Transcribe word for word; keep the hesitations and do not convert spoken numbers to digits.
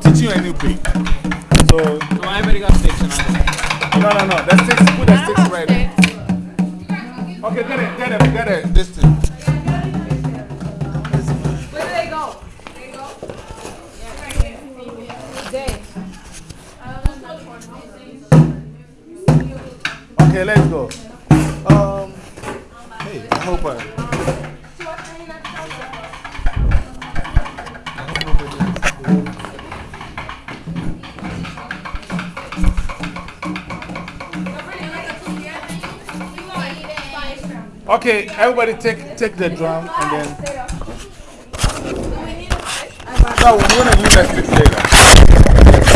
teach you a new beat. So, So everybody got sticks and all. no, no, no. The sticks, put the sticks ready. Okay, get it, get it, get it. This thing. Where do they go? They go? They. Okay, let's go. Um, hey, I hope I. Okay, everybody take, take the drum and then. No, we're going to use that stick later.